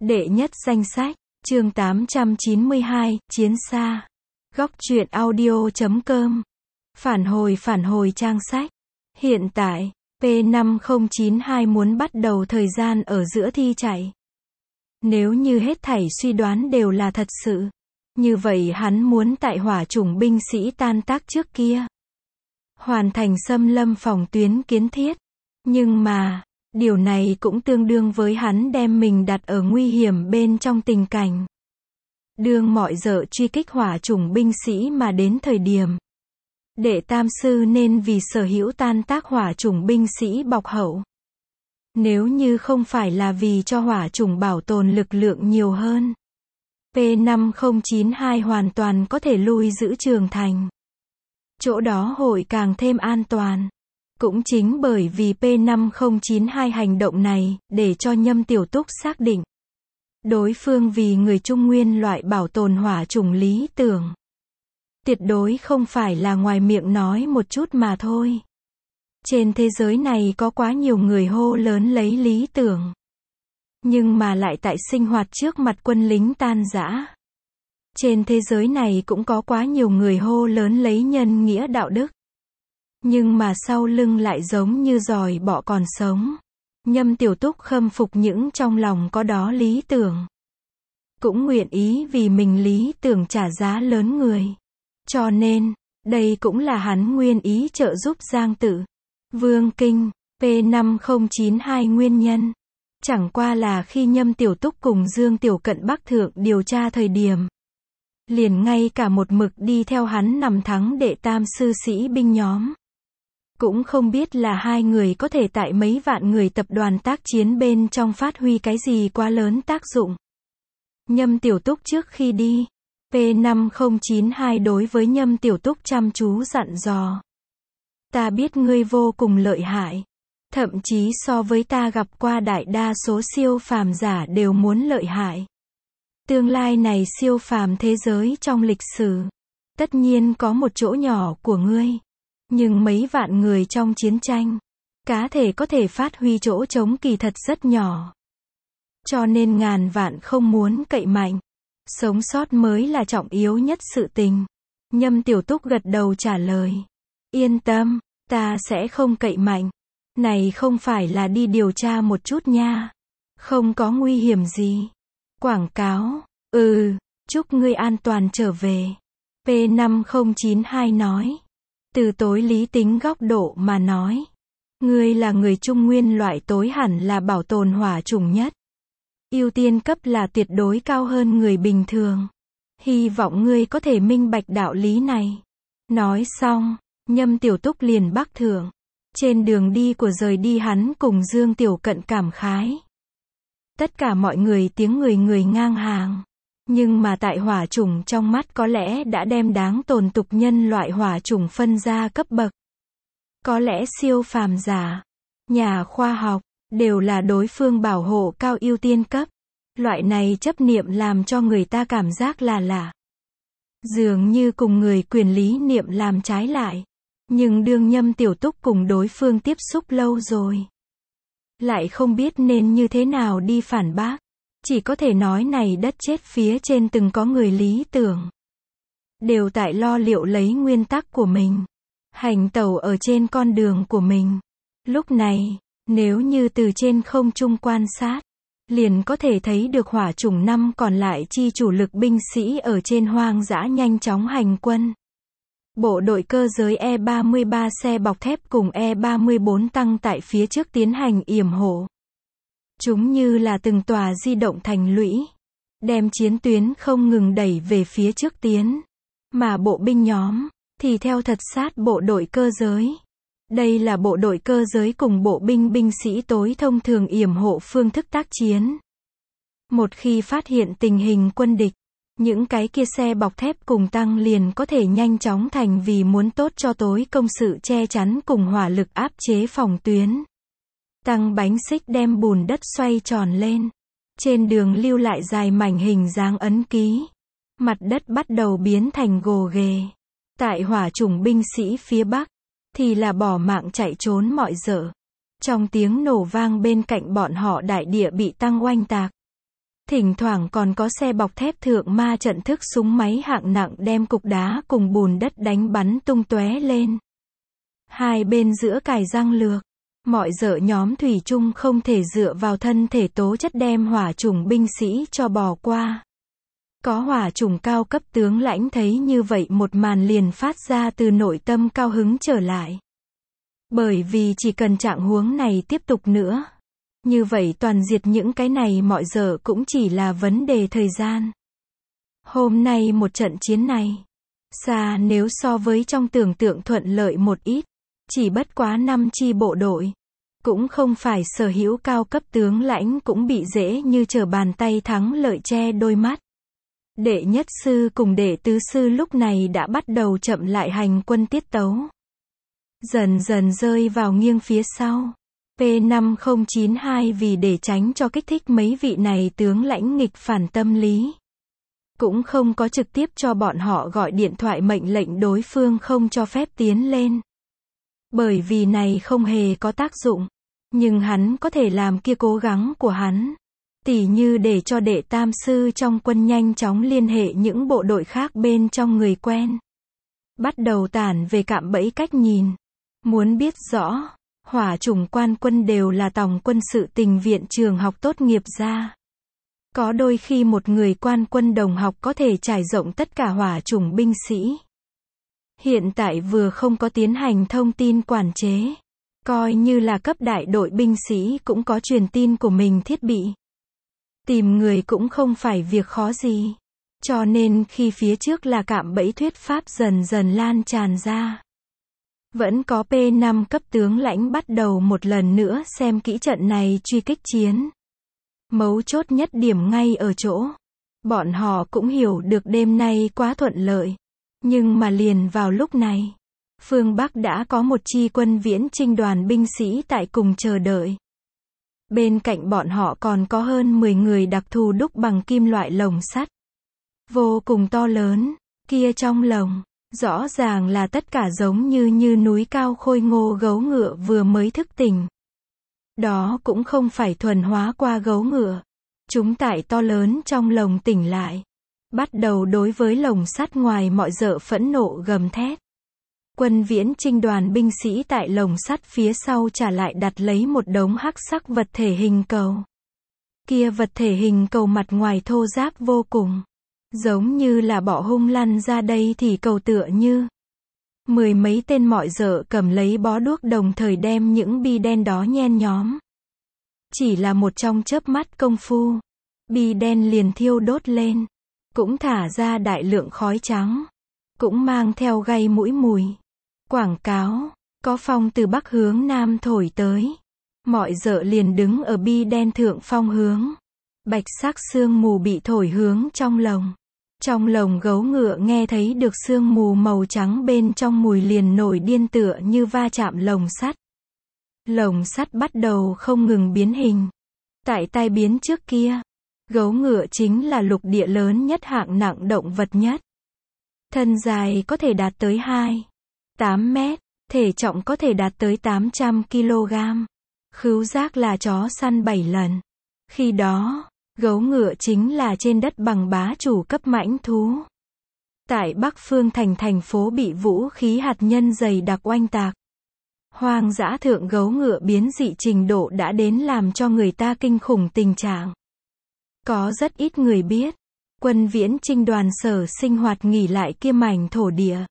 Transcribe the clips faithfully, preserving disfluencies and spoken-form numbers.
Đệ nhất danh sách, chương tám trăm chín mươi hai, Chiến xa. Góc truyện audio chấm com. Phản hồi phản hồi trang sách. Hiện tại, P năm không chín hai muốn bắt đầu thời gian ở giữa thi chạy. Nếu như hết thảy suy đoán đều là thật sự, như vậy hắn muốn tại hỏa chủng binh sĩ tan tác trước kia hoàn thành xâm lâm phòng tuyến kiến thiết. Nhưng mà, điều này cũng tương đương với hắn đem mình đặt ở nguy hiểm bên trong tình cảnh. Đương mọi dợ truy kích hỏa chủng binh sĩ mà đến thời điểm, đệ tam sư nên vì sở hữu tan tác hỏa chủng binh sĩ bọc hậu. Nếu như không phải là vì cho hỏa chủng bảo tồn lực lượng nhiều hơn, P năm không chín hai hoàn toàn có thể lui giữ Trường Thành. Chỗ đó hội càng thêm an toàn. Cũng chính bởi vì P năm không chín hai hành động này, để cho Nhâm Tiểu Túc xác định. Đối phương vì người Trung Nguyên loại bảo tồn hỏa chủng lý tưởng. Tuyệt đối không phải là ngoài miệng nói một chút mà thôi. Trên thế giới này có quá nhiều người hô lớn lấy lý tưởng. Nhưng mà lại tại sinh hoạt trước mặt quân lính tan rã. Trên thế giới này cũng có quá nhiều người hô lớn lấy nhân nghĩa đạo đức. Nhưng mà sau lưng lại giống như giòi bọ còn sống. Nhâm Tiểu Túc khâm phục những trong lòng có đó lý tưởng. Cũng nguyện ý vì mình lý tưởng trả giá lớn người. Cho nên, đây cũng là hắn nguyên ý trợ giúp Giang Tự, Vương Kinh, P năm không chín hai nguyên nhân. Chẳng qua là khi Nhâm Tiểu Túc cùng Dương Tiểu Cận Bắc Thượng điều tra thời điểm. Liền ngay cả một mực đi theo hắn nằm thắng đệ tam sư sĩ binh nhóm. Cũng không biết là hai người có thể tại mấy vạn người tập đoàn tác chiến bên trong phát huy cái gì quá lớn tác dụng. Nhâm Tiểu Túc trước khi đi, P năm không chín hai đối với Nhâm Tiểu Túc chăm chú dặn dò. Ta biết ngươi vô cùng lợi hại. Thậm chí so với ta gặp qua đại đa số siêu phàm giả đều muốn lợi hại. Tương lai này siêu phàm thế giới trong lịch sử. Tất nhiên có một chỗ nhỏ của ngươi. Nhưng mấy vạn người trong chiến tranh, cá thể có thể phát huy chỗ trống kỳ thật rất nhỏ. Cho nên ngàn vạn không muốn cậy mạnh. Sống sót mới là trọng yếu nhất sự tình. Nhâm Tiểu Túc gật đầu trả lời. Yên tâm, ta sẽ không cậy mạnh. Này không phải là đi điều tra một chút nha. Không có nguy hiểm gì. Quảng cáo, ừ, chúc ngươi an toàn trở về. P năm không chín hai nói. Từ tối lý tính góc độ mà nói. Ngươi là người Trung Nguyên loại tối hẳn là bảo tồn hỏa chủng nhất. Ưu tiên cấp là tuyệt đối cao hơn người bình thường. Hy vọng ngươi có thể minh bạch đạo lý này. Nói xong, Nhâm Tiểu Túc liền bắc thượng. Trên đường đi của rời đi hắn cùng Dương Tiểu Cận cảm khái. Tất cả mọi người tiếng người người ngang hàng. Nhưng mà tại hỏa chủng trong mắt có lẽ đã đem đáng tồn tục nhân loại hỏa chủng phân ra cấp bậc. Có lẽ siêu phàm giả, nhà khoa học, đều là đối phương bảo hộ cao ưu tiên cấp. Loại này chấp niệm làm cho người ta cảm giác là lạ. Dường như cùng người quyền lý niệm làm trái lại. Nhưng đương Nhâm Tiểu Túc cùng đối phương tiếp xúc lâu rồi. Lại không biết nên như thế nào đi phản bác. Chỉ có thể nói này đất chết phía trên từng có người lý tưởng. Đều tại lo liệu lấy nguyên tắc của mình. Hành tẩu ở trên con đường của mình. Lúc này, nếu như từ trên không trung quan sát, liền có thể thấy được hỏa chủng năm còn lại chi chủ lực binh sĩ ở trên hoang dã nhanh chóng hành quân. Bộ đội cơ giới E ba mươi ba xe bọc thép cùng E ba mươi bốn tăng tại phía trước tiến hành yểm hộ. Chúng như là từng tòa di động thành lũy, đem chiến tuyến không ngừng đẩy về phía trước tiến. Mà bộ binh nhóm, thì theo thật sát bộ đội cơ giới. Đây là bộ đội cơ giới cùng bộ binh binh sĩ tối thông thường yểm hộ phương thức tác chiến. Một khi phát hiện tình hình quân địch, những cái kia xe bọc thép cùng tăng liền có thể nhanh chóng thành vì muốn tốt cho tối công sự che chắn cùng hỏa lực áp chế phòng tuyến. Tăng bánh xích đem bùn đất xoay tròn lên. Trên đường lưu lại dài mảnh hình dáng ấn ký. Mặt đất bắt đầu biến thành gồ ghề. Tại hỏa chủng binh sĩ phía Bắc, thì là bỏ mạng chạy trốn mọi dở. Trong tiếng nổ vang bên cạnh bọn họ đại địa bị tăng oanh tạc. Thỉnh thoảng còn có xe bọc thép thượng ma trận thức súng máy hạng nặng đem cục đá cùng bùn đất đánh bắn tung tóe lên. Hai bên giữa cài răng lược. Mọi dợ nhóm thủy chung không thể dựa vào thân thể tố chất đem hỏa chủng binh sĩ cho bỏ qua. Có hỏa chủng cao cấp tướng lãnh thấy như vậy một màn liền phát ra từ nội tâm cao hứng trở lại. Bởi vì chỉ cần trạng huống này tiếp tục nữa. Như vậy toàn diệt những cái này mọi dợ cũng chỉ là vấn đề thời gian. Hôm nay một trận chiến này. Xa nếu so với trong tưởng tượng thuận lợi một ít. Chỉ bất quá năm chi bộ đội. Cũng không phải sở hữu cao cấp tướng lãnh cũng bị dễ như trở bàn tay thắng lợi che đôi mắt. Đệ nhất sư cùng đệ tứ sư lúc này đã bắt đầu chậm lại hành quân tiết tấu. Dần dần rơi vào nghiêng phía sau. P năm không chín hai vì để tránh cho kích thích mấy vị này tướng lãnh nghịch phản tâm lý. Cũng không có trực tiếp cho bọn họ gọi điện thoại mệnh lệnh đối phương không cho phép tiến lên. Bởi vì này không hề có tác dụng. Nhưng hắn có thể làm kia cố gắng của hắn. Tỉ như để cho đệ tam sư trong quân nhanh chóng liên hệ những bộ đội khác bên trong người quen. Bắt đầu tản về cạm bẫy cách nhìn. Muốn biết rõ, hỏa chủng quan quân đều là tòng quân sự tình viện trường học tốt nghiệp ra. Có đôi khi một người quan quân đồng học có thể trải rộng tất cả hỏa chủng binh sĩ. Hiện tại vừa không có tiến hành thông tin quản chế. Coi như là cấp đại đội binh sĩ cũng có truyền tin của mình thiết bị. Tìm người cũng không phải việc khó gì. Cho nên khi phía trước là cạm bẫy thuyết pháp dần dần lan tràn ra. Vẫn có P năm cấp tướng lãnh bắt đầu một lần nữa xem kỹ trận này truy kích chiến. Mấu chốt nhất điểm ngay ở chỗ. Bọn họ cũng hiểu được đêm nay quá thuận lợi. Nhưng mà liền vào lúc này. Phương Bắc đã có một chi quân viễn chinh đoàn binh sĩ tại cùng chờ đợi. Bên cạnh bọn họ còn có hơn mười người đặc thù đúc bằng kim loại lồng sắt. Vô cùng to lớn, kia trong lồng, rõ ràng là tất cả giống như như núi cao khôi ngô gấu ngựa vừa mới thức tỉnh. Đó cũng không phải thuần hóa qua gấu ngựa. Chúng tại to lớn trong lồng tỉnh lại. Bắt đầu đối với lồng sắt ngoài mọi dợ phẫn nộ gầm thét. Quân viễn chinh đoàn binh sĩ tại lồng sắt phía sau trả lại đặt lấy một đống hắc sắc vật thể hình cầu. Kia vật thể hình cầu mặt ngoài thô ráp vô cùng. Giống như là bọ hung lăn ra đây thì cầu tựa như. Mười mấy tên mọi dợ cầm lấy bó đuốc đồng thời đem những bi đen đó nhen nhóm. Chỉ là một trong chớp mắt công phu. Bi đen liền thiêu đốt lên. Cũng thả ra đại lượng khói trắng. Cũng mang theo gây mũi mùi. Quảng cáo, có phong từ bắc hướng nam thổi tới. Mọi dợ liền đứng ở bi đen thượng phong hướng. Bạch sắc sương mù bị thổi hướng trong lồng. Trong lồng gấu ngựa nghe thấy được sương mù màu trắng bên trong mùi liền nổi điên tựa như va chạm lồng sắt. Lồng sắt bắt đầu không ngừng biến hình. Tại tai biến trước kia, gấu ngựa chính là lục địa lớn nhất hạng nặng động vật nhất. Thân dài có thể đạt tới hai phẩy tám mét, thể trọng có thể đạt tới tám trăm ki lô gam. Khứu giác là chó săn bảy lần. Khi đó, gấu ngựa chính là trên đất bằng bá chủ cấp mãnh thú. Tại Bắc Phương thành thành phố bị vũ khí hạt nhân dày đặc oanh tạc. Hoang dã thượng gấu ngựa biến dị trình độ đã đến làm cho người ta kinh khủng tình trạng. Có rất ít người biết. Quân viễn chinh đoàn sở sinh hoạt nghỉ lại kia mảnh thổ địa.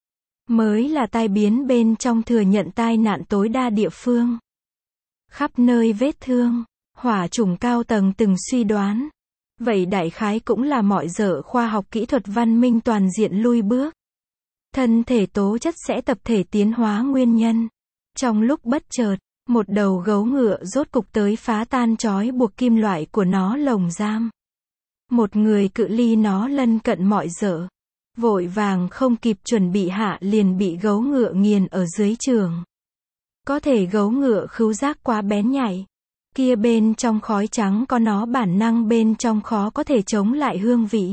Mới là tai biến bên trong thừa nhận tai nạn tối đa địa phương. Khắp nơi vết thương, hỏa chủng cao tầng từng suy đoán. Vậy đại khái cũng là mọi dở khoa học kỹ thuật văn minh toàn diện lui bước. Thân thể tố chất sẽ tập thể tiến hóa nguyên nhân. Trong lúc bất chợt, một đầu gấu ngựa rốt cục tới phá tan trói buộc kim loại của nó lồng giam. Một người cự ly nó lân cận mọi dở. Vội vàng không kịp chuẩn bị hạ liền bị gấu ngựa nghiền ở dưới trường. Có thể gấu ngựa khứu giác quá bén nhạy. Kia bên trong khói trắng có nó bản năng bên trong khó có thể chống lại hương vị.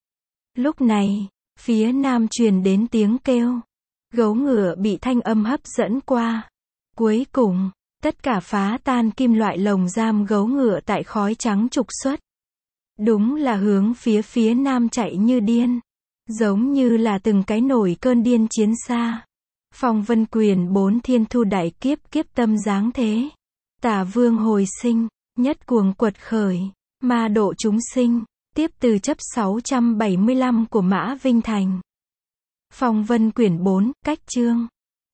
Lúc này, phía nam truyền đến tiếng kêu. Gấu ngựa bị thanh âm hấp dẫn qua. Cuối cùng, tất cả phá tan kim loại lồng giam gấu ngựa tại khói trắng trục xuất. Đúng là hướng phía phía nam chạy như điên. Giống như là từng cái nổi cơn điên chiến xa. Phong vân quyền bốn thiên thu đại kiếp kiếp tâm giáng thế. Tả vương hồi sinh, nhất cuồng quật khởi, ma độ chúng sinh, tiếp từ chấp sáu trăm bảy mươi lăm của Mã Vinh Thành. Phong vân quyển bốn, cách chương.